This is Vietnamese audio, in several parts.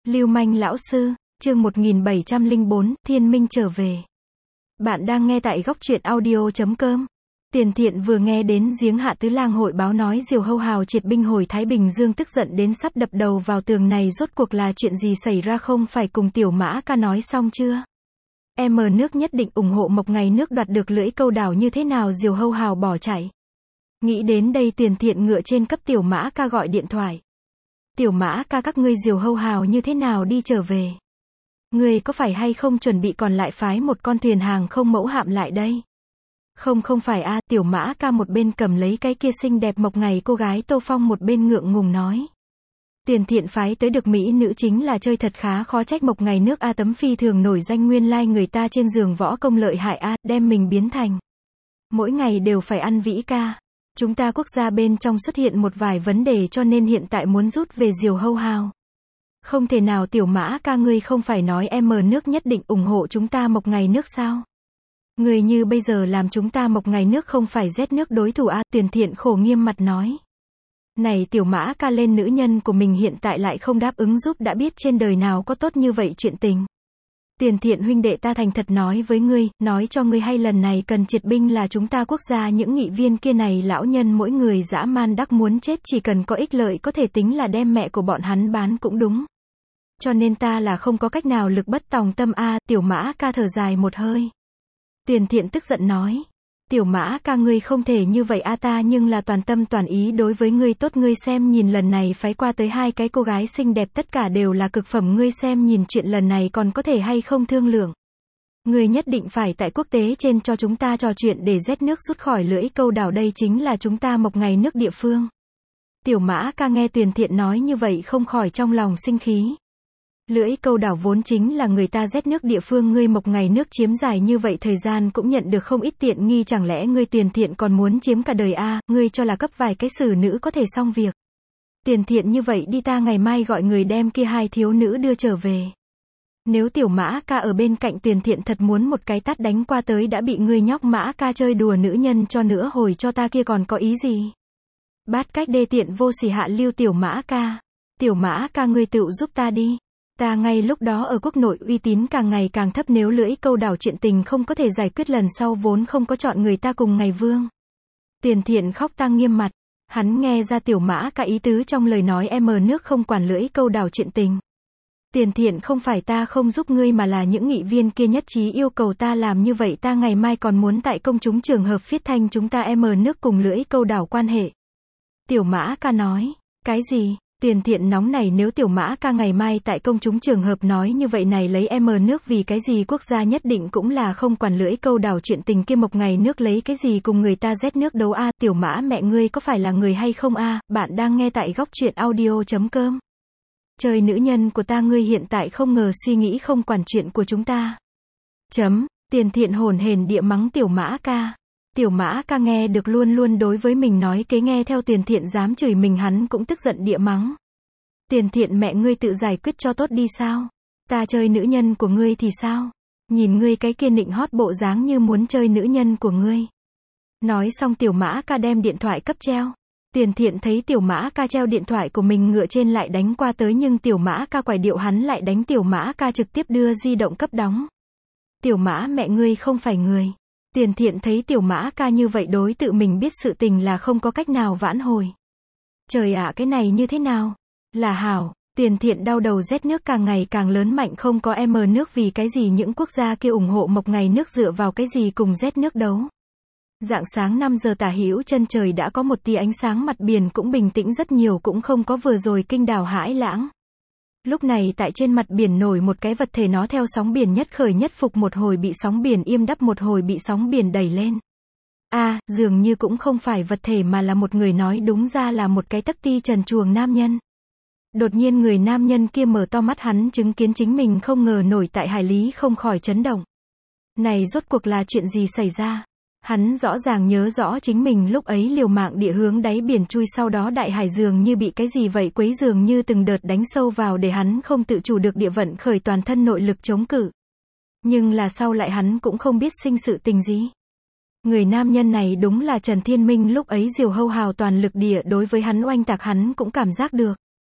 Lưu manh lão sư, chương 1704, Thiên Minh trở về. Bạn đang nghe tại góc truyện audio.com. Tiền Thiện vừa nghe đến giếng Hạ Tứ Lang hội báo nói Diều Hâu Hào triệt binh hồi Thái Bình Dương, tức giận đến sắp đập đầu vào tường. Này rốt cuộc là chuyện gì xảy ra, không phải cùng Tiểu Mã ca nói xong chưa? Em nước nhất định ủng hộ Mộc Ngày nước đoạt được Lưỡi Câu đảo, như thế nào Diều Hâu Hào bỏ chạy? Nghĩ đến đây, Tiền Thiện ngựa trên cấp Tiểu Mã ca gọi điện thoại. Tiểu Mã ca, các ngươi Diều Hâu Hào như thế nào đi trở về? Ngươi có phải hay không chuẩn bị còn lại phái một con thuyền hàng không mẫu hạm lại đây? Không phải a. Tiểu Mã ca một bên cầm lấy cái kia xinh đẹp Mộc Ngày cô gái Tô Phong, một bên ngượng ngùng nói. Tiền Thiện phái tới được mỹ nữ chính là chơi thật khá, khó trách Mộc Ngày nước a tấm phi thường nổi danh, nguyên lai người ta trên giường võ công lợi hại a, đem mình biến thành mỗi ngày đều phải ăn vĩ ca. Chúng ta quốc gia bên trong xuất hiện một vài vấn đề, cho nên hiện tại muốn rút về Diều Hâu Hào. Không thể nào. Tiểu Mã ca, ngươi không phải nói em nước nhất định ủng hộ chúng ta Mộc Ngày nước sao? Người như bây giờ làm chúng ta Mộc Ngày nước không phải rét nước đối thủ a. Tiền Thiện khổ nghiêm mặt nói. Này Tiểu Mã ca, lên nữ nhân của mình hiện tại lại không đáp ứng giúp, đã biết trên đời nào có tốt như vậy chuyện tình. Tiền Thiện huynh đệ, ta thành thật nói với ngươi, nói cho ngươi hay, lần này cần triệt binh là chúng ta quốc gia những nghị viên kia này lão nhân mỗi người dã man đắc muốn chết, chỉ cần có ích lợi có thể tính là đem mẹ của bọn hắn bán cũng đúng. Cho nên ta là không có cách nào, lực bất tòng tâm a. Tiểu Mã ca thở dài một hơi. Tiền Thiện tức giận nói. Tiểu Mã ca, ngươi không thể như vậy a, ta nhưng là toàn tâm toàn ý đối với ngươi tốt, ngươi xem nhìn lần này phái qua tới 2 cái cô gái xinh đẹp tất cả đều là cực phẩm, ngươi xem nhìn chuyện lần này còn có thể hay không thương lượng. Ngươi nhất định phải tại quốc tế trên cho chúng ta trò chuyện để rét nước rút khỏi Lưỡi Câu đảo, đây chính là chúng ta Mộc Ngày nước địa phương. Tiểu Mã ca nghe Tiền Thiện nói như vậy không khỏi trong lòng sinh khí. Lưỡi Câu đảo vốn chính là người ta rét nước địa phương, ngươi Mộc Ngày nước chiếm dài như vậy thời gian cũng nhận được không ít tiện nghi, chẳng lẽ ngươi Tiền Thiện còn muốn chiếm cả đời a? Ngươi cho là cấp vài cái xử nữ có thể xong việc? Tiền Thiện như vậy đi, ta ngày mai gọi người đem kia 2 thiếu nữ đưa trở về. Nếu Tiểu Mã ca ở bên cạnh, Tiền Thiện thật muốn một cái tát đánh qua tới, đã bị ngươi nhóc Mã ca chơi đùa nữ nhân cho nữa, hồi cho ta kia còn có ý gì? Bát cách đê tiện vô sỉ hạ lưu. Tiểu Mã ca. Tiểu Mã ca, ngươi tự giúp ta đi. Ta ngay lúc đó ở quốc nội uy tín càng ngày càng thấp, nếu Lưỡi Câu đảo chuyện tình không có thể giải quyết, lần sau vốn không có chọn người ta cùng ngày vương. Tiền Thiện khóc tang nghiêm mặt. Hắn nghe ra Tiểu Mã ca ý tứ trong lời nói, em nước không quản Lưỡi Câu đảo chuyện tình. Tiền Thiện, không phải ta không giúp ngươi, mà là những nghị viên kia nhất trí yêu cầu ta làm như vậy, ta ngày mai còn muốn tại công chúng trường hợp viết thanh chúng ta em nước cùng Lưỡi Câu đảo quan hệ. Tiểu Mã ca nói. Cái gì? Tiền Thiện nóng này, nếu Tiểu Mã ca ngày mai tại công chúng trường hợp nói như vậy này, lấy em nước vì cái gì? Quốc gia nhất định cũng là không quản Lưỡi Câu đảo chuyện tình kia, Mộc Ngày nước lấy cái gì cùng người ta rét nước đấu a? Tiểu Mã mẹ ngươi có phải là người hay không a? Bạn đang nghe tại góc truyện audio.com. Trời, nữ nhân của ta, ngươi hiện tại không ngờ suy nghĩ không quản chuyện của chúng ta. Tiền Thiện hồn hển địa mắng Tiểu Mã ca. Tiểu Mã ca nghe được luôn luôn đối với mình nói kế, nghe theo Tiền Thiện dám chửi mình, hắn cũng tức giận địa mắng. Tiền Thiện mẹ ngươi tự giải quyết cho tốt đi sao? Ta chơi nữ nhân của ngươi thì sao? Nhìn ngươi cái kia nịnh hót bộ dáng như muốn chơi nữ nhân của ngươi. Nói xong Tiểu Mã ca đem điện thoại cấp treo. Tiền Thiện thấy Tiểu Mã ca treo điện thoại của mình, ngựa trên lại đánh qua tới, nhưng Tiểu Mã ca quải điệu hắn lại đánh. Tiểu Mã ca trực tiếp đưa di động cấp đóng. Tiểu Mã mẹ ngươi không phải người. Tiền Thiện thấy Tiểu Mã ca như vậy đối tự mình biết sự tình là không có cách nào vãn hồi. Trời ạ, cái này như thế nào? Là hảo. Tiền Thiện đau đầu, rét nước càng ngày càng lớn mạnh, không có em nước, vì cái gì những quốc gia kia ủng hộ Mộc Ngày nước, dựa vào cái gì cùng rét nước đấu? Rạng sáng 5 giờ tả hữu, chân trời đã có một tia ánh sáng, mặt biển cũng bình tĩnh rất nhiều, cũng không có vừa rồi kinh đảo hãi lãng. Lúc này tại trên mặt biển nổi một cái vật thể, nó theo sóng biển nhất khởi nhất phục, một hồi bị sóng biển yêm đắp, một hồi bị sóng biển đẩy lên. Dường như cũng không phải vật thể mà là một người, nói đúng ra là một cái tắc ti trần truồng nam nhân. Đột nhiên người nam nhân kia mở to mắt, hắn chứng kiến chính mình không ngờ nổi tại hải lý, không khỏi chấn động. Này rốt cuộc là chuyện gì xảy ra? Hắn rõ ràng nhớ rõ chính mình lúc ấy liều mạng địa hướng đáy biển chui, sau đó đại hải dường như bị cái gì vậy quấy, dường như từng đợt đánh sâu vào, để hắn không tự chủ được địa vận khởi toàn thân nội lực chống cự. Nhưng là sau lại hắn cũng không biết sinh sự tình gì. Người nam nhân này đúng là Trần Thiên Minh, lúc ấy Diều Hâu Hào toàn lực địa đối với hắn oanh tạc, hắn cũng cảm giác được.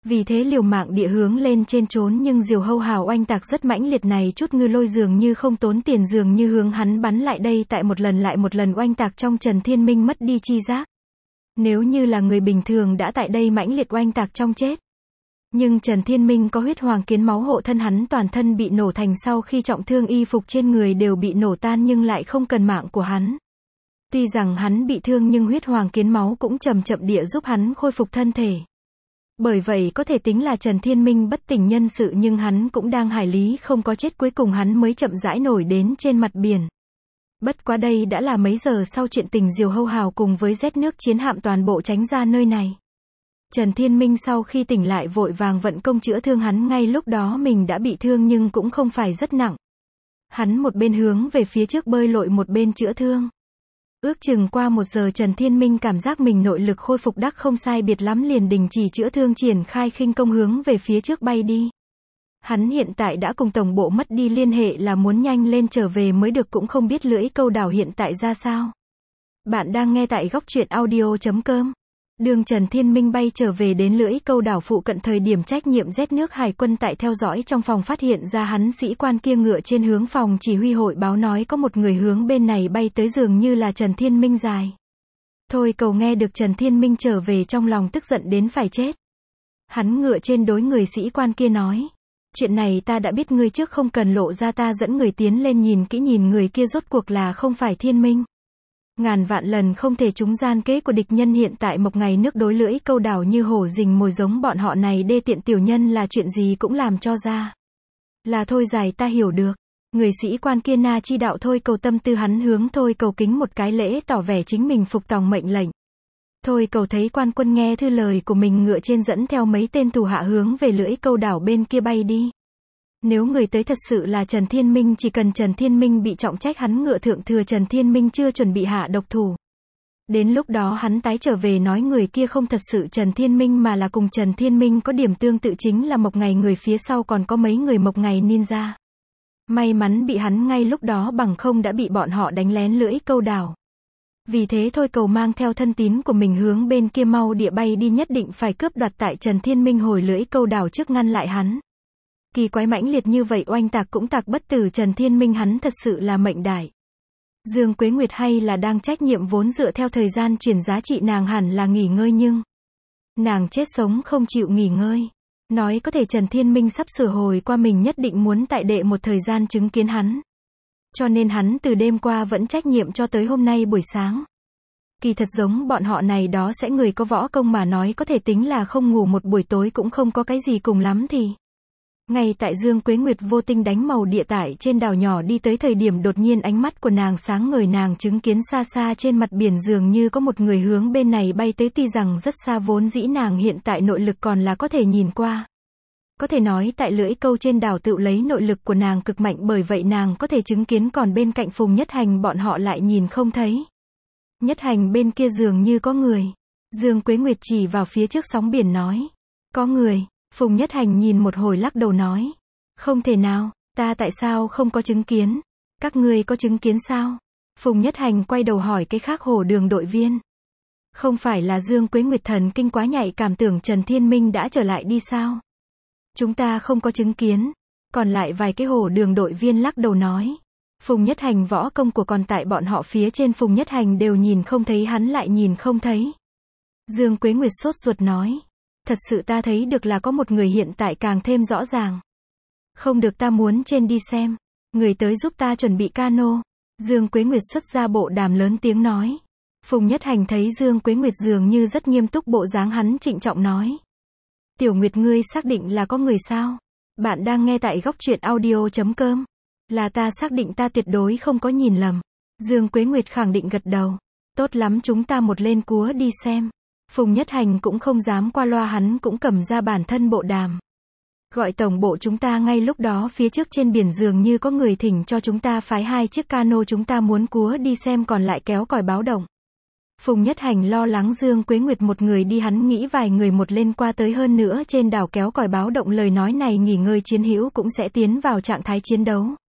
Vì thế liều mạng địa hướng lên trên trốn, nhưng diều hâu hào oanh tạc rất mãnh liệt này chút ngư lôi dường như không tốn tiền, dường như hướng hắn bắn lại đây tại một lần lại một lần oanh tạc trong Trần Thiên Minh mất đi chi giác. Nếu như là người bình thường đã tại đây mãnh liệt oanh tạc trong chết. Nhưng Trần Thiên Minh có huyết hoàng kiến máu hộ thân, hắn toàn thân bị nổ thành, sau khi trọng thương y phục trên người đều bị nổ tan nhưng lại không cần mạng của hắn. Tuy rằng hắn bị thương nhưng huyết hoàng kiến máu cũng chậm chậm địa giúp hắn khôi phục thân thể. Bởi vậy có thể tính là Trần Thiên Minh bất tỉnh nhân sự, nhưng hắn cũng đang hải lý không có chết, cuối cùng hắn mới chậm rãi nổi đến trên mặt biển. Bất quá đây đã là mấy giờ sau chuyện tình diều hâu hào cùng với rét nước chiến hạm toàn bộ tránh ra nơi này. Trần Thiên Minh sau khi tỉnh lại vội vàng vận công chữa thương, hắn ngay lúc đó mình đã bị thương nhưng cũng không phải rất nặng. Hắn một bên hướng về phía trước bơi lội một bên chữa thương. Ước chừng qua 1 giờ Trần Thiên Minh cảm giác mình nội lực khôi phục đắc không sai biệt lắm, liền đình chỉ chữa thương, triển khai khinh công hướng về phía trước bay đi. Hắn hiện tại đã cùng tổng bộ mất đi liên hệ, là muốn nhanh lên trở về mới được, cũng không biết lưỡi câu đảo hiện tại ra sao. Bạn đang nghe tại góc truyện audio.com. Đường Trần Thiên Minh bay trở về đến lưỡi câu đảo phụ cận, thời điểm trách nhiệm rét nước hải quân tại theo dõi trong phòng phát hiện ra hắn sĩ quan kia ngựa trên hướng phòng chỉ huy hội báo nói có một người hướng bên này bay tới, dường như là Trần Thiên Minh dài. Thôi cầu nghe được Trần Thiên Minh trở về trong lòng tức giận đến phải chết. Hắn ngựa trên đối người sĩ quan kia nói. Chuyện này ta đã biết, ngươi trước không cần lộ ra, ta dẫn người tiến lên nhìn kỹ, nhìn người kia rốt cuộc là không phải Thiên Minh. Ngàn vạn lần không thể trúng gian kế của địch nhân, hiện tại một ngày nước đối lưỡi câu đảo như hổ rình mồi, giống bọn họ này đê tiện tiểu nhân là chuyện gì cũng làm cho ra. Là thôi dài, ta hiểu được. Người sĩ quan kia na chi đạo thôi cầu tâm tư, hắn hướng thôi cầu kính một cái lễ tỏ vẻ chính mình phục tòng mệnh lệnh. Thôi cầu thấy quan quân nghe thư lời của mình, ngựa trên dẫn theo mấy tên thủ hạ hướng về lưỡi câu đảo bên kia bay đi. Nếu người tới thật sự là Trần Thiên Minh, chỉ cần Trần Thiên Minh bị trọng trách, hắn ngựa thượng thừa Trần Thiên Minh chưa chuẩn bị hạ độc thủ. Đến lúc đó hắn tái trở về nói người kia không thật sự Trần Thiên Minh mà là cùng Trần Thiên Minh có điểm tương tự, chính là Mộc Ngày, người phía sau còn có mấy người Mộc Ngày ninja. May mắn bị hắn ngay lúc đó, bằng không đã bị bọn họ đánh lén lưỡi câu đảo. Vì thế thôi cầu mang theo thân tín của mình hướng bên kia mau địa bay đi, nhất định phải cướp đoạt tại Trần Thiên Minh hồi lưỡi câu đảo trước, ngăn lại hắn. Kỳ quái mãnh liệt như vậy oanh tạc cũng tạc bất tử Trần Thiên Minh, hắn thật sự là mệnh đại. Dương Quế Nguyệt hay là đang trách nhiệm, vốn dựa theo thời gian chuyển giá trị nàng hẳn là nghỉ ngơi, nhưng nàng chết sống không chịu nghỉ ngơi. Nói có thể Trần Thiên Minh sắp sửa hồi qua, mình nhất định muốn tại đệ một thời gian chứng kiến hắn. Cho nên hắn từ đêm qua vẫn trách nhiệm cho tới hôm nay buổi sáng. Kỳ thật giống bọn họ này đó sẽ người có võ công mà nói, có thể tính là không ngủ một buổi tối cũng không có cái gì, cùng lắm thì. Ngay tại Dương Quế Nguyệt vô tinh đánh màu địa tải trên đảo nhỏ đi tới thời điểm, đột nhiên ánh mắt của nàng sáng ngời, nàng chứng kiến xa xa trên mặt biển dường như có một người hướng bên này bay tới, tuy rằng rất xa, vốn dĩ nàng hiện tại nội lực còn là có thể nhìn qua. Có thể nói tại lưỡi câu trên đảo tự lấy nội lực của nàng cực mạnh, bởi vậy nàng có thể chứng kiến, còn bên cạnh Phùng Nhất Hành bọn họ lại nhìn không thấy. Nhất Hành bên kia dường như có người. Dương Quế Nguyệt chỉ vào phía trước sóng biển nói. Có người. Phùng Nhất Hành nhìn một hồi lắc đầu nói. Không thể nào, ta tại sao không có chứng kiến? Các ngươi có chứng kiến sao? Phùng Nhất Hành quay đầu hỏi cái khác Hổ Đường đội viên. Không phải là Dương Quế Nguyệt thần kinh quá nhạy cảm, tưởng Trần Thiên Minh đã trở lại đi sao? Chúng ta không có chứng kiến. Còn lại vài cái Hổ Đường đội viên lắc đầu nói. Phùng Nhất Hành võ công của còn tại bọn họ phía trên, Phùng Nhất Hành đều nhìn không thấy, hắn lại nhìn không thấy. Dương Quế Nguyệt sốt ruột nói. Thật sự ta thấy được là có một người, hiện tại càng thêm rõ ràng. Không được, ta muốn trên đi xem. Người tới giúp ta chuẩn bị cano. Dương Quế Nguyệt xuất ra bộ đàm lớn tiếng nói. Phùng Nhất Hành thấy Dương Quế Nguyệt dường như rất nghiêm túc bộ dáng, hắn trịnh trọng nói. Tiểu Nguyệt, ngươi xác định là có người sao? Bạn đang nghe tại góc truyện audio.com. Là ta xác định, ta tuyệt đối không có nhìn lầm. Dương Quế Nguyệt khẳng định gật đầu. Tốt lắm, chúng ta một lên cúa đi xem. Phùng Nhất Hành cũng không dám qua loa, hắn cũng cầm ra bản thân bộ đàm. Gọi tổng bộ chúng ta ngay lúc đó, phía trước trên biển dường như có người thỉnh cho chúng ta phái 2 chiếc cano, chúng ta muốn cúa đi xem, còn lại kéo còi báo động. Phùng Nhất Hành lo lắng Dương Quế Nguyệt một người đi, hắn nghĩ vài người một lên qua tới, hơn nữa trên đảo kéo còi báo động, lời nói này nghỉ ngơi chiến hữu cũng sẽ tiến vào trạng thái chiến đấu.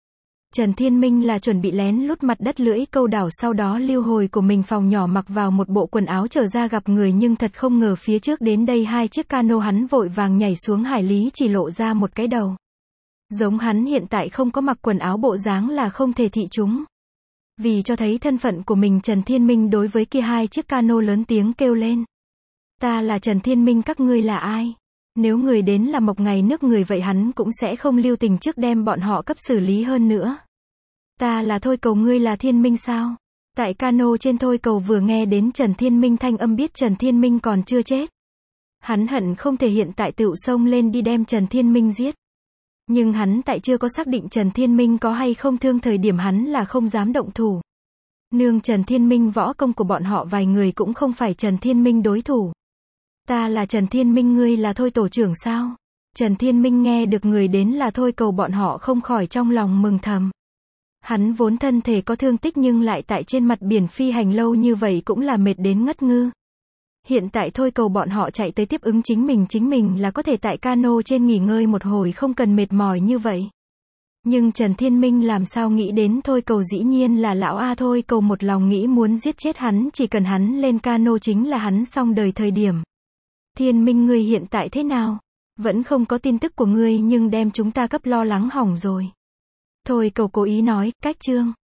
Trần Thiên Minh là chuẩn bị lén lút mặt đất lưỡi câu đảo, sau đó lưu hồi của mình phòng nhỏ mặc vào một bộ quần áo trở ra gặp người, nhưng thật không ngờ phía trước đến đây 2 chiếc cano, hắn vội vàng nhảy xuống hải lý, chỉ lộ ra một cái đầu. Giống hắn hiện tại không có mặc quần áo, bộ dáng là không thể thị chúng. Vì cho thấy thân phận của mình, Trần Thiên Minh đối với kia 2 chiếc cano lớn tiếng kêu lên. Ta là Trần Thiên Minh, các ngươi là ai? Nếu người đến là Mộc Ngày nước người vậy hắn cũng sẽ không lưu tình trước đem bọn họ cấp xử lý hơn nữa. Ta là Thôi Cầu, ngươi là Thiên Minh sao? Tại cano trên, Thôi Cầu vừa nghe đến Trần Thiên Minh thanh âm biết Trần Thiên Minh còn chưa chết. Hắn hận không thể hiện tại tựu xông lên đi đem Trần Thiên Minh giết. Nhưng hắn tại chưa có xác định Trần Thiên Minh có hay không thương thời điểm hắn là không dám động thủ. Nương Trần Thiên Minh võ công của bọn họ vài người cũng không phải Trần Thiên Minh đối thủ. Ta là Trần Thiên Minh, ngươi là Thôi tổ trưởng sao? Trần Thiên Minh nghe được người đến là Thôi Cầu, bọn họ không khỏi trong lòng mừng thầm. Hắn vốn thân thể có thương tích nhưng lại tại trên mặt biển phi hành lâu như vậy cũng là mệt đến ngất ngư. Hiện tại Thôi Cầu bọn họ chạy tới tiếp ứng chính mình là có thể tại cano trên nghỉ ngơi một hồi không cần mệt mỏi như vậy. Nhưng Trần Thiên Minh làm sao nghĩ đến Thôi Cầu dĩ nhiên là lão A. Thôi Cầu một lòng nghĩ muốn giết chết hắn, chỉ cần hắn lên cano chính là hắn xong đời thời điểm. Thiên Minh, ngươi hiện tại thế nào? Vẫn không có tin tức của ngươi nhưng đem chúng ta cấp lo lắng hỏng rồi. Thôi Cầu cố ý nói, cách Trương